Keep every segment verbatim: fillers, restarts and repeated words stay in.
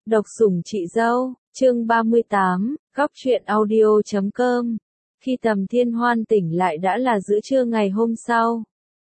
Độc sủng chị dâu, chương ba mươi tám, góc truyện audio chấm com. Khi Tầm Thiên Hoan tỉnh lại đã là giữa trưa ngày hôm sau.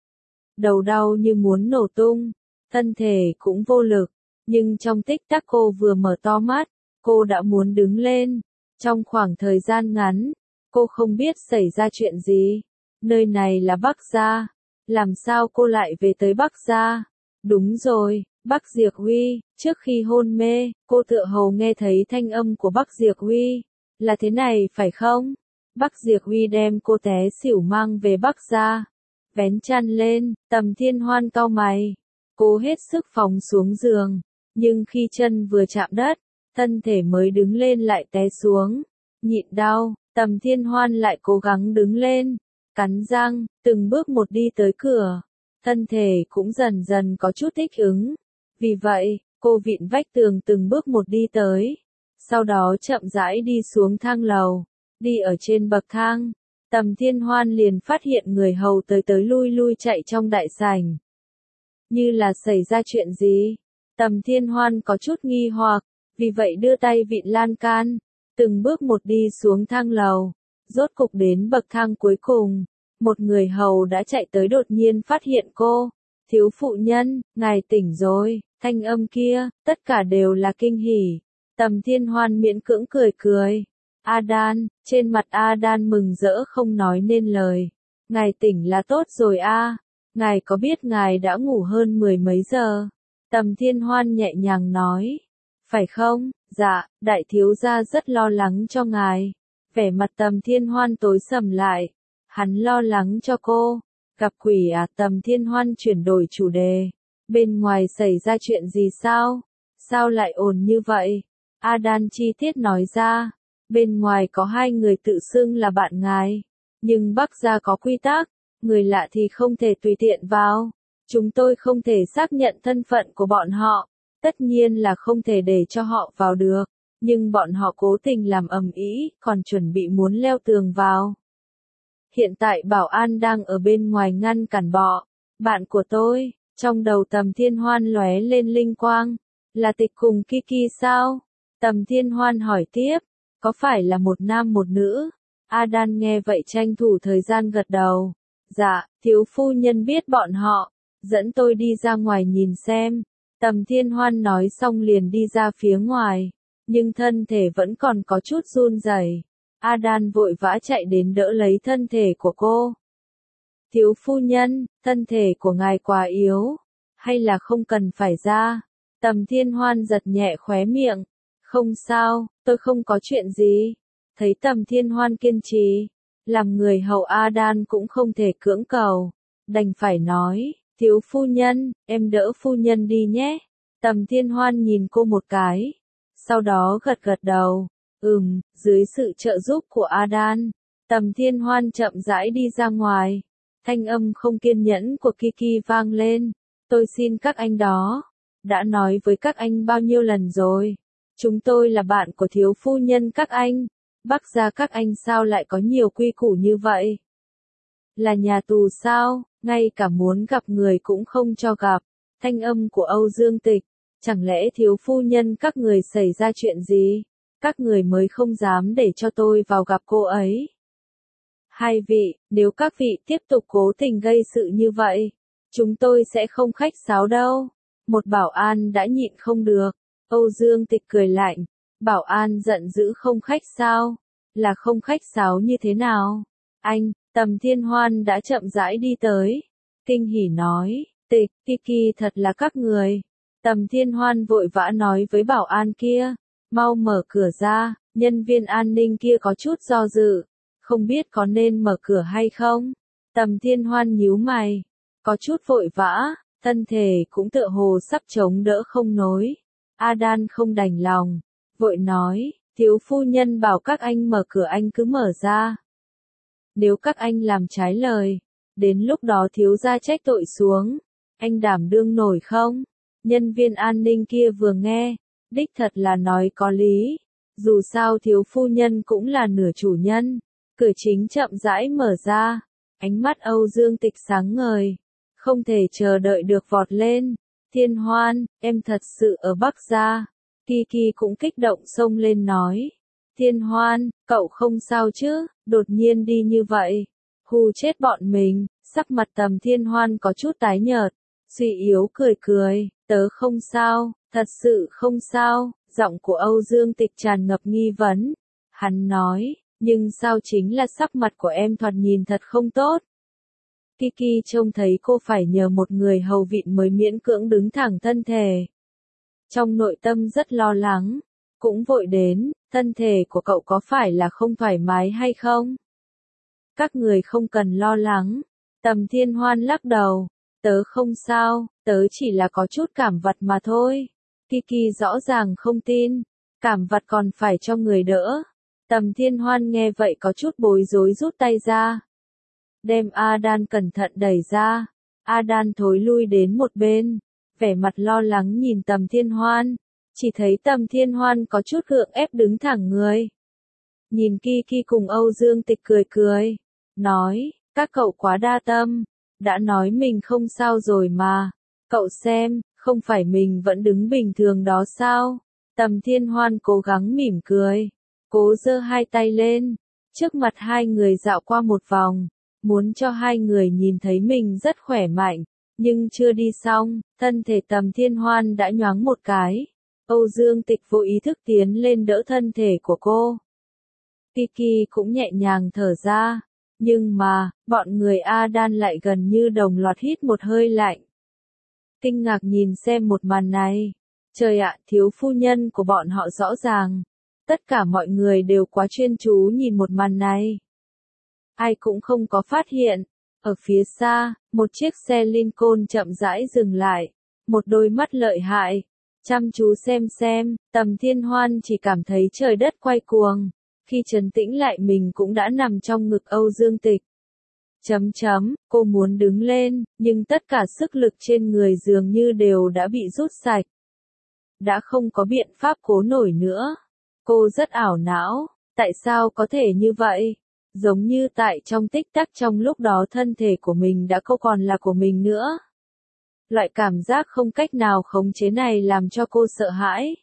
Đầu đau như muốn nổ tung, thân thể cũng vô lực, nhưng trong tích tắc cô vừa mở to mắt, cô đã muốn đứng lên. Trong khoảng thời gian ngắn, cô không biết xảy ra chuyện gì. Nơi này là Bắc Gia, làm sao cô lại về tới Bắc Gia? Đúng rồi, Bắc Diệp Huy, trước khi hôn mê, cô tựa hồ nghe thấy thanh âm của Bắc Diệp Huy. Là thế này phải không? Bắc Diệp Huy đem cô té xỉu mang về Bắc Gia. Vén chăn lên, Tầm Thiên Hoan cau mày. Cô hết sức phóng xuống giường, nhưng khi chân vừa chạm đất, thân thể mới đứng lên lại té xuống. Nhịn đau, Tầm Thiên Hoan lại cố gắng đứng lên, cắn răng, từng bước một đi tới cửa. Thân thể cũng dần dần có chút thích ứng. Vì vậy, cô vịn vách tường từng bước một đi tới. Sau đó chậm rãi đi xuống thang lầu. Đi ở trên bậc thang, Tầm Thiên Hoan liền phát hiện người hầu tới tới lui lui chạy trong đại sảnh. Như là xảy ra chuyện gì? Tầm Thiên Hoan có chút nghi hoặc, vì vậy đưa tay vịn lan can, từng bước một đi xuống thang lầu. Rốt cục đến bậc thang cuối cùng, một người hầu đã chạy tới đột nhiên phát hiện cô. Thiếu phụ nhân, ngài tỉnh rồi, thanh âm kia, tất cả đều là kinh hỉ. Tầm Thiên Hoan miễn cưỡng cười cười. Adan, trên mặt Adan mừng rỡ không nói nên lời. Ngài tỉnh là tốt rồi a. Ngài có biết ngài đã ngủ hơn mười mấy giờ? Tầm Thiên Hoan nhẹ nhàng nói. Phải không? Dạ, đại thiếu gia rất lo lắng cho ngài. Vẻ mặt Tầm Thiên Hoan tối sầm lại. Hắn lo lắng cho cô. Gặp quỷ à? Tầm Thiên Hoan chuyển đổi chủ đề. Bên ngoài xảy ra chuyện gì sao? Sao lại ồn như vậy? Adan chi tiết nói ra. Bên ngoài có hai người tự xưng là bạn ngài. Nhưng Bắc Gia có quy tắc, người lạ thì không thể tùy tiện vào. Chúng tôi không thể xác nhận thân phận của bọn họ. Tất nhiên là không thể để cho họ vào được. Nhưng bọn họ cố tình làm ầm ĩ, còn chuẩn bị muốn leo tường vào. Hiện tại bảo an đang ở bên ngoài ngăn cản bọ. Bạn của tôi, trong đầu Tầm Thiên Hoan lóe lên linh quang. Là Tịch cùng Kiki sao? Tầm Thiên Hoan hỏi tiếp. Có phải là một nam một nữ? Adan nghe vậy tranh thủ thời gian gật đầu. Dạ, thiếu phu nhân biết bọn họ. Dẫn tôi đi ra ngoài nhìn xem. Tầm Thiên Hoan nói xong liền đi ra phía ngoài. Nhưng thân thể vẫn còn có chút run rẩy. Adan vội vã chạy đến đỡ lấy thân thể của cô. Thiếu phu nhân, thân thể của ngài quá yếu. Hay là không cần phải ra? Tầm Thiên Hoan giật nhẹ khóe miệng. Không sao, tôi không có chuyện gì. Thấy Tầm Thiên Hoan kiên trì, làm người hầu Adan cũng không thể cưỡng cầu. Đành phải nói, thiếu phu nhân, em đỡ phu nhân đi nhé. Tầm Thiên Hoan nhìn cô một cái. Sau đó gật gật đầu. Ừm, dưới sự trợ giúp của Adan, Tầm Thiên Hoan chậm rãi đi ra ngoài. Thanh âm không kiên nhẫn của Kiki vang lên. Tôi xin các anh đó. Đã nói với các anh bao nhiêu lần rồi. Chúng tôi là bạn của thiếu phu nhân các anh. Bắc Gia các anh sao lại có nhiều quy củ như vậy? Là nhà tù sao? Ngay cả muốn gặp người cũng không cho gặp. Thanh âm của Âu Dương Tịch. Chẳng lẽ thiếu phu nhân các người xảy ra chuyện gì? Các người mới không dám để cho tôi vào gặp cô ấy. Hai vị, nếu các vị tiếp tục cố tình gây sự như vậy, chúng tôi sẽ không khách sáo đâu. Một bảo an đã nhịn không được. Âu Dương Tịch cười lạnh. Bảo an giận dữ không khách sao? Là không khách sáo như thế nào? Anh, Tầm Thiên Hoan đã chậm rãi đi tới. Kinh hỉ nói, Tịch, Kiki thật là các người. Tầm Thiên Hoan vội vã nói với bảo an kia. Mau mở cửa ra, nhân viên an ninh kia có chút do dự. Không biết có nên mở cửa hay không? Tầm Thiên Hoan nhíu mày. Có chút vội vã, thân thể cũng tựa hồ sắp chống đỡ không nối. Adan không đành lòng, vội nói, thiếu phu nhân bảo các anh mở cửa anh cứ mở ra. Nếu các anh làm trái lời, đến lúc đó thiếu gia trách tội xuống, anh đảm đương nổi không? Nhân viên an ninh kia vừa nghe, đích thật là nói có lý. Dù sao thiếu phu nhân cũng là nửa chủ nhân. Cửa chính chậm rãi mở ra, ánh mắt Âu Dương Tịch sáng ngời, không thể chờ đợi được vọt lên. Thiên Hoan, em thật sự ở Bắc Gia. Kiki cũng kích động xông lên nói. Thiên Hoan, cậu không sao chứ, đột nhiên đi như vậy. Hù chết bọn mình, sắc mặt Tầm Thiên Hoan có chút tái nhợt, suy yếu cười cười, tớ không sao, thật sự không sao, giọng của Âu Dương Tịch tràn ngập nghi vấn. Hắn nói, nhưng sao chính là sắc mặt của em thoạt nhìn thật không tốt. Kiki trông thấy cô phải nhờ một người hầu vịn mới miễn cưỡng đứng thẳng thân thể. Trong nội tâm rất lo lắng, cũng vội đến, thân thể của cậu có phải là không thoải mái hay không? Các người không cần lo lắng. Tầm Thiên Hoan lắc đầu, tớ không sao, tớ chỉ là có chút cảm vật mà thôi. Kiki rõ ràng không tin, cảm vật còn phải cho người đỡ. Tầm Thiên Hoan nghe vậy có chút bối rối rút tay ra. Đem Adan cẩn thận đẩy ra. Adan thối lui đến một bên, vẻ mặt lo lắng nhìn Tầm Thiên Hoan. Chỉ thấy Tầm Thiên Hoan có chút gượng ép đứng thẳng người. Nhìn Kiki cùng Âu Dương Tịch cười cười, nói, các cậu quá đa tâm, đã nói mình không sao rồi mà, cậu xem, không phải mình vẫn đứng bình thường đó sao? Tầm Thiên Hoan cố gắng mỉm cười, cố giơ hai tay lên, trước mặt hai người dạo qua một vòng, muốn cho hai người nhìn thấy mình rất khỏe mạnh, nhưng chưa đi xong, thân thể Tầm Thiên Hoan đã nhoáng một cái. Âu Dương Tịch vô ý thức tiến lên đỡ thân thể của cô. Kiki cũng nhẹ nhàng thở ra, nhưng mà, bọn người Adan lại gần như đồng loạt hít một hơi lạnh. Kinh ngạc nhìn xem một màn này. Trời ạ, thiếu phu nhân của bọn họ rõ ràng. Tất cả mọi người đều quá chuyên chú nhìn một màn này. Ai cũng không có phát hiện. Ở phía xa, một chiếc xe Lincoln chậm rãi dừng lại. Một đôi mắt lợi hại. Chăm chú xem xem, Tầm Thiên Hoan chỉ cảm thấy trời đất quay cuồng. Khi trấn tĩnh lại mình cũng đã nằm trong ngực Âu Dương Tịch. Chấm chấm, cô muốn đứng lên, nhưng tất cả sức lực trên người dường như đều đã bị rút sạch. Đã không có biện pháp cố nổi nữa. Cô rất ảo não, tại sao có thể như vậy? Giống như tại trong tích tắc trong lúc đó thân thể của mình đã không còn là của mình nữa. Loại cảm giác không cách nào khống chế này làm cho cô sợ hãi.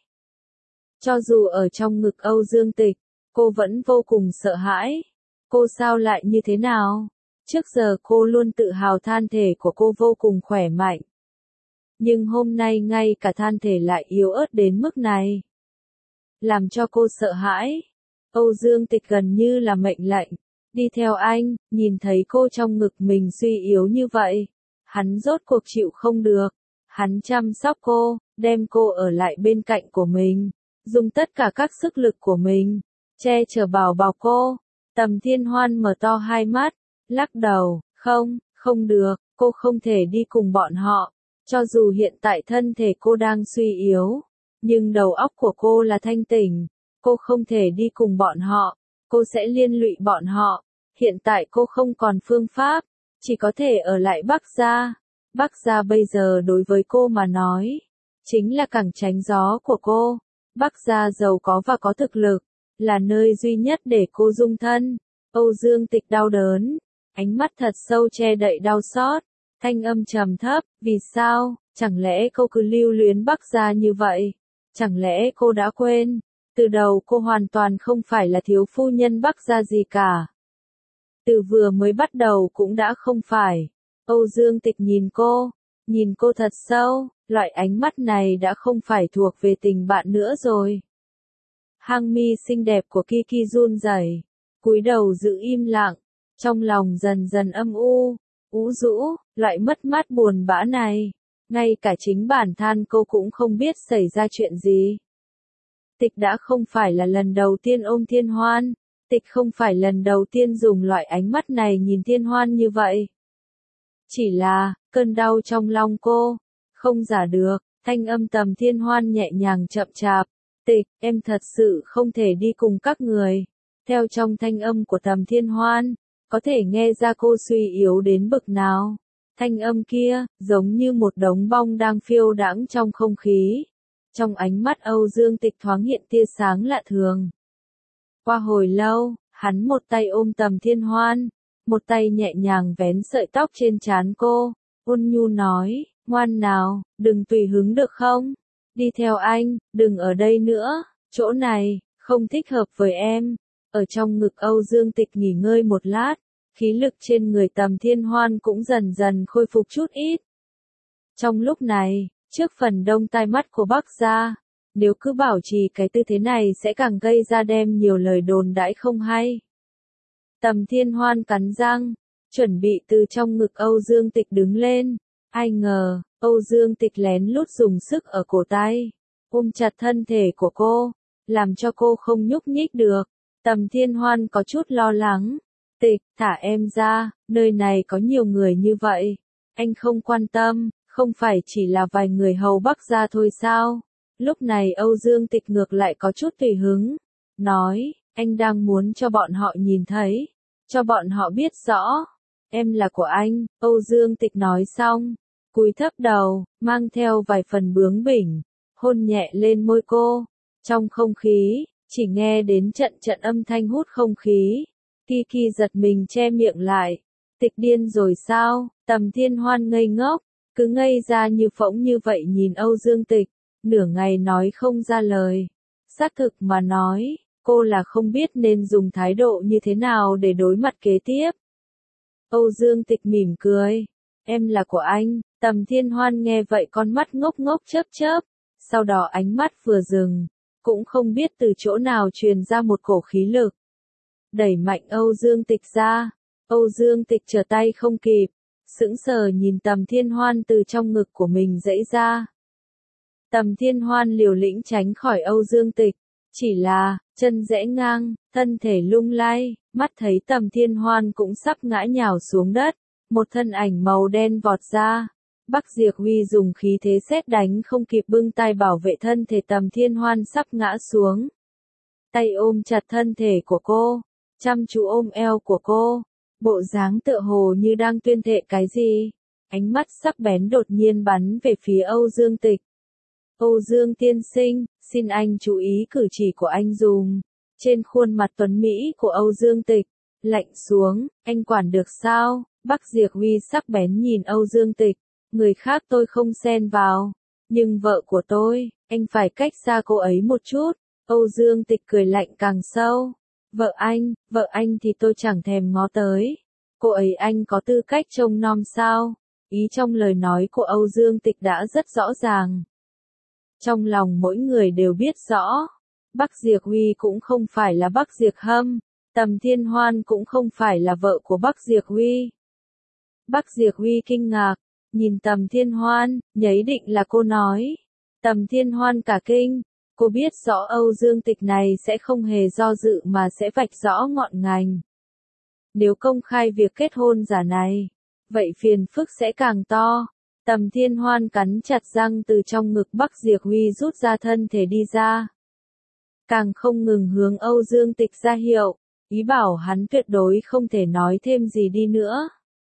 Cho dù ở trong ngực Âu Dương Tịch, cô vẫn vô cùng sợ hãi. Cô sao lại như thế nào? Trước giờ cô luôn tự hào thân thể của cô vô cùng khỏe mạnh. Nhưng hôm nay ngay cả thân thể lại yếu ớt đến mức này. Làm cho cô sợ hãi. Âu Dương Tịch gần như là mệnh lệnh. Đi theo anh, nhìn thấy cô trong ngực mình suy yếu như vậy. Hắn rốt cuộc chịu không được. Hắn chăm sóc cô, đem cô ở lại bên cạnh của mình. Dùng tất cả các sức lực của mình. Che chở bảo bọc cô. Tầm Thiên Hoan mở to hai mắt. Lắc đầu, không, không được, cô không thể đi cùng bọn họ. Cho dù hiện tại thân thể cô đang suy yếu, nhưng đầu óc của cô là thanh tỉnh. Cô không thể đi cùng bọn họ, cô sẽ liên lụy bọn họ. Hiện tại cô không còn phương pháp, chỉ có thể ở lại Bắc Gia. Bắc Gia bây giờ đối với cô mà nói, chính là cẳng tránh gió của cô. Bắc Gia giàu có và có thực lực, là nơi duy nhất để cô dung thân. Âu Dương Tịch đau đớn, ánh mắt thật sâu che đậy đau xót, thanh âm trầm thấp, vì sao, chẳng lẽ cô cứ lưu luyến Bắc Gia như vậy? Chẳng lẽ cô đã quên, từ đầu cô hoàn toàn không phải là thiếu phu nhân Bắc Gia gì cả. Từ vừa mới bắt đầu cũng đã không phải. Âu Dương Tịch nhìn cô, nhìn cô thật sâu, loại ánh mắt này đã không phải thuộc về tình bạn nữa rồi. Hang mi xinh đẹp của Kiki run rẩy, cúi đầu giữ im lặng, trong lòng dần dần âm u, ú rũ, loại mất mát buồn bã này, ngay cả chính bản thân cô cũng không biết xảy ra chuyện gì. Tịch đã không phải là lần đầu tiên ôm Thiên Hoan, Tịch không phải lần đầu tiên dùng loại ánh mắt này nhìn Thiên Hoan như vậy. Chỉ là, cơn đau trong lòng cô, không giả được, thanh âm Tầm Thiên Hoan nhẹ nhàng chậm chạp. Tịch, em thật sự không thể đi cùng các người. Theo trong thanh âm của Tầm Thiên Hoan, có thể nghe ra cô suy yếu đến bực nào. Thanh âm kia, giống như một đống bong đang phiêu đãng trong không khí. Trong ánh mắt Âu Dương Tịch thoáng hiện tia sáng lạ thường. Qua hồi lâu, hắn một tay ôm Tầm Thiên Hoan, một tay nhẹ nhàng vén sợi tóc trên trán cô, ôn nhu nói, ngoan nào, đừng tùy hứng được không? đi theo anh, đừng ở đây nữa, chỗ này, không thích hợp với em. Ở trong ngực Âu Dương Tịch nghỉ ngơi một lát, khí lực trên người Tầm Thiên Hoan cũng dần dần khôi phục chút ít. Trong lúc này, trước phần đông tai mắt của Bắc gia, nếu cứ bảo trì cái tư thế này sẽ càng gây ra đem nhiều lời đồn đãi không hay. Tầm Thiên Hoan cắn răng, chuẩn bị từ trong ngực Âu Dương Tịch đứng lên. Ai ngờ, Âu Dương Tịch lén lút dùng sức ở cổ tay, ôm chặt thân thể của cô, làm cho cô không nhúc nhích được. Tầm Thiên Hoan có chút lo lắng. Tịch, thả em ra, nơi này có nhiều người như vậy. Anh không quan tâm, không phải chỉ là vài người hầu Bắc gia thôi sao? Lúc này Âu Dương Tịch ngược lại có chút tùy hứng. Nói, anh đang muốn cho bọn họ nhìn thấy, cho bọn họ biết rõ. Em là của anh, Âu Dương Tịch nói xong, cúi thấp đầu, mang theo vài phần bướng bỉnh, hôn nhẹ lên môi cô. Trong không khí, chỉ nghe đến trận trận âm thanh hút không khí. Kiki giật mình che miệng lại. Tịch điên rồi sao? Tầm Thiên Hoan ngây ngốc, cứ ngây ra như phỗng như vậy nhìn Âu Dương Tịch, nửa ngày nói không ra lời. Xác thực mà nói, cô là không biết nên dùng thái độ như thế nào để đối mặt kế tiếp. Âu Dương Tịch mỉm cười. Em là của anh. Tầm Thiên Hoan nghe vậy con mắt ngốc ngốc chớp chớp, sau đó ánh mắt vừa dừng, cũng không biết từ chỗ nào truyền ra một cổ khí lực. Đẩy mạnh Âu Dương Tịch ra. Âu Dương Tịch trở tay không kịp, sững sờ nhìn Tầm Thiên Hoan từ trong ngực của mình giãy ra. Tầm Thiên Hoan liều lĩnh tránh khỏi Âu Dương Tịch, chỉ là, chân rẽ ngang, thân thể lung lay, mắt thấy Tầm Thiên Hoan cũng sắp ngã nhào xuống đất, một thân ảnh màu đen vọt ra. Bắc Diệp Huy dùng khí thế sét đánh không kịp bưng tay bảo vệ thân thể Tầm Thiên Hoan sắp ngã xuống. Tay ôm chặt thân thể của cô, chăm chú ôm eo của cô, bộ dáng tựa hồ như đang tuyên thệ cái gì. Ánh mắt sắc bén đột nhiên bắn về phía Âu Dương Tịch. Âu Dương tiên sinh, xin anh chú ý cử chỉ của anh dùm. Trên khuôn mặt tuấn Mỹ của Âu Dương Tịch, lạnh xuống, anh quản được sao? Bắc Diệp Huy sắc bén nhìn Âu Dương Tịch, người khác tôi không xen vào, nhưng vợ của tôi, anh phải cách xa cô ấy một chút. Âu Dương Tịch cười lạnh càng sâu. Vợ anh, vợ anh thì tôi chẳng thèm ngó tới. Cô ấy anh có tư cách trông nom sao? Ý trong lời nói của Âu Dương Tịch đã rất rõ ràng. Trong lòng mỗi người đều biết rõ. Bắc Diệp Huy cũng không phải là Bắc Diệp Hâm. Tầm Thiên Hoan cũng không phải là vợ của Bắc Diệp Huy. Bắc Diệp Huy kinh ngạc, nhìn Tầm Thiên Hoan, nhấy định là cô nói. Tầm Thiên Hoan cả kinh, cô biết rõ Âu Dương Tịch này sẽ không hề do dự mà sẽ vạch rõ ngọn ngành. Nếu công khai việc kết hôn giả này, vậy phiền phức sẽ càng to. Tầm Thiên Hoan cắn chặt răng từ trong ngực Bắc Diệp Huy rút ra thân thể đi ra. Càng không ngừng hướng Âu Dương Tịch ra hiệu, ý bảo hắn tuyệt đối không thể nói thêm gì đi nữa.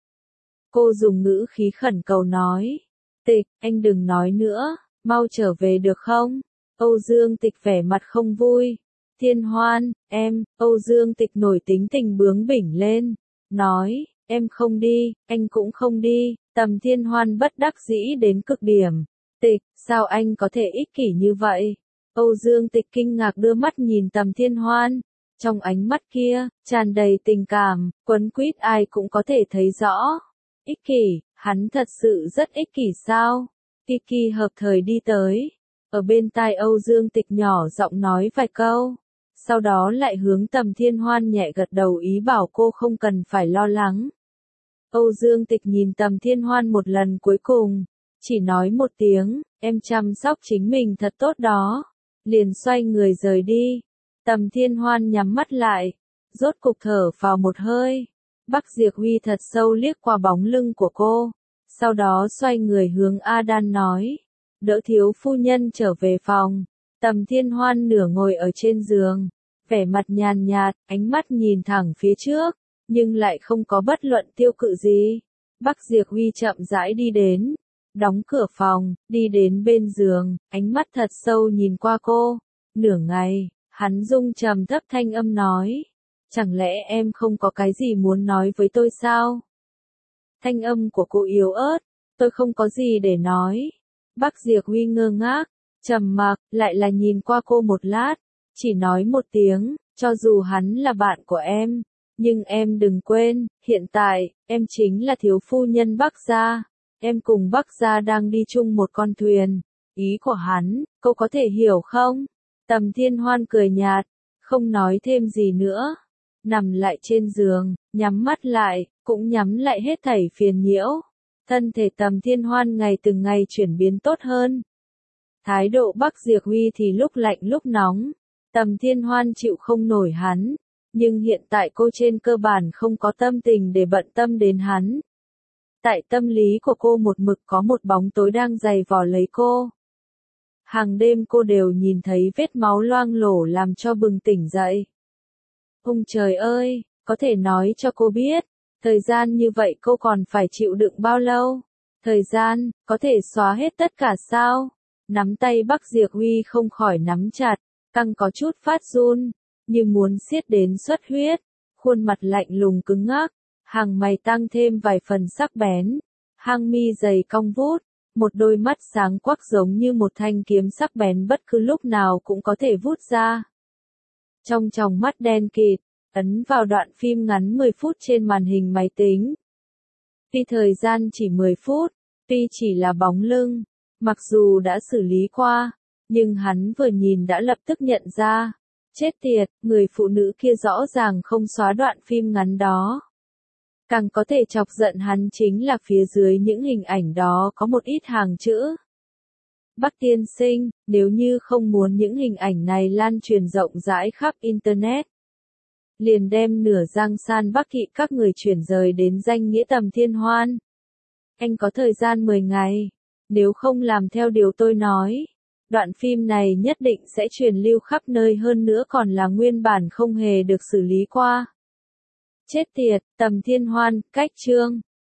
Cô dùng ngữ khí khẩn cầu nói, Tịch, anh đừng nói nữa, mau trở về được không? Âu Dương Tịch vẻ mặt không vui. Thiên Hoan, em, Âu Dương Tịch nổi tính tình bướng bỉnh lên, nói, em không đi, anh cũng không đi. Tầm Thiên Hoan bất đắc dĩ đến cực điểm. Tịch, sao anh có thể ích kỷ như vậy? Âu Dương Tịch kinh ngạc đưa mắt nhìn Tầm Thiên Hoan. Trong ánh mắt kia, tràn đầy tình cảm, quấn quýt ai cũng có thể thấy rõ. Ích kỷ, hắn thật sự rất ích kỷ sao? Kiki hợp thời đi tới. Ở bên tai Âu Dương Tịch nhỏ giọng nói vài câu. Sau đó lại hướng Tầm Thiên Hoan nhẹ gật đầu ý bảo cô không cần phải lo lắng. Âu Dương Tịch nhìn Tầm Thiên Hoan một lần cuối cùng, chỉ nói một tiếng, em chăm sóc chính mình thật tốt đó, liền xoay người rời đi. Tầm Thiên Hoan nhắm mắt lại, rốt cục thở vào một hơi. Bắc Diệp Huy thật sâu liếc qua bóng lưng của cô, sau đó xoay người hướng Adan nói, đỡ thiếu phu nhân trở về phòng. Tầm Thiên Hoan nửa ngồi ở trên giường, vẻ mặt nhàn nhạt, ánh mắt nhìn thẳng phía trước, nhưng lại không có bất luận tiêu cự gì. Bắc Diệp Huy chậm rãi đi đến, đóng cửa phòng, đi đến bên giường, ánh mắt thật sâu nhìn qua cô. Nửa ngày, hắn rung trầm thấp thanh âm nói, chẳng lẽ em không có cái gì muốn nói với tôi sao? Thanh âm của cô yếu ớt, tôi không có gì để nói. Bắc Diệp Huy ngơ ngác, Trầm mặc, lại là nhìn qua cô một lát, chỉ nói một tiếng, cho dù hắn là bạn của em, nhưng em đừng quên, hiện tại, em chính là thiếu phu nhân Bắc gia, em cùng Bắc gia đang đi chung một con thuyền, ý của hắn, cô có thể hiểu không? Tầm Thiên Hoan cười nhạt, không nói thêm gì nữa, nằm lại trên giường, nhắm mắt lại, cũng nhắm lại hết thảy phiền nhiễu. Thân thể Tầm Thiên Hoan ngày từng ngày chuyển biến tốt hơn. Thái độ Bắc Diệp Huy thì lúc lạnh lúc nóng, Tầm Thiên Hoan chịu không nổi hắn, nhưng hiện tại cô trên cơ bản không có tâm tình để bận tâm đến hắn. Tại tâm lý của cô một mực có một bóng tối đang giày vò lấy cô. Hàng đêm cô đều nhìn thấy vết máu loang lổ làm cho bừng tỉnh dậy. Ông trời ơi, có thể nói cho cô biết, thời gian như vậy cô còn phải chịu đựng bao lâu? Thời gian, có thể xóa hết tất cả sao? Nắm tay Bắc Diệp Huy không khỏi nắm chặt, căng có chút phát run, như muốn siết đến xuất huyết, khuôn mặt lạnh lùng cứng ngắc, hàng mày tăng thêm vài phần sắc bén, hàng mi dày cong vút, một đôi mắt sáng quắc giống như một thanh kiếm sắc bén bất cứ lúc nào cũng có thể vút ra. Trong tròng mắt đen kịt, ấn vào đoạn phim ngắn mười phút trên màn hình máy tính. Tuy thời gian chỉ mười phút, tuy chỉ là bóng lưng, mặc dù đã xử lý qua, nhưng hắn vừa nhìn đã lập tức nhận ra. Chết tiệt, người phụ nữ kia rõ ràng không xóa đoạn phim ngắn đó. Càng có thể chọc giận hắn chính là phía dưới những hình ảnh đó có một ít hàng chữ. Bắc tiên sinh, nếu như không muốn những hình ảnh này lan truyền rộng rãi khắp Internet, liền đem nửa Giang San Bắc Kỵ các người chuyển rời đến danh nghĩa Tầm Thiên Hoan. Anh có thời gian mười ngày, nếu không làm theo điều tôi nói, đoạn phim này nhất định sẽ truyền lưu khắp nơi, hơn nữa còn là nguyên bản không hề được xử lý qua. Chết tiệt, Tầm Thiên Hoan, cách chương.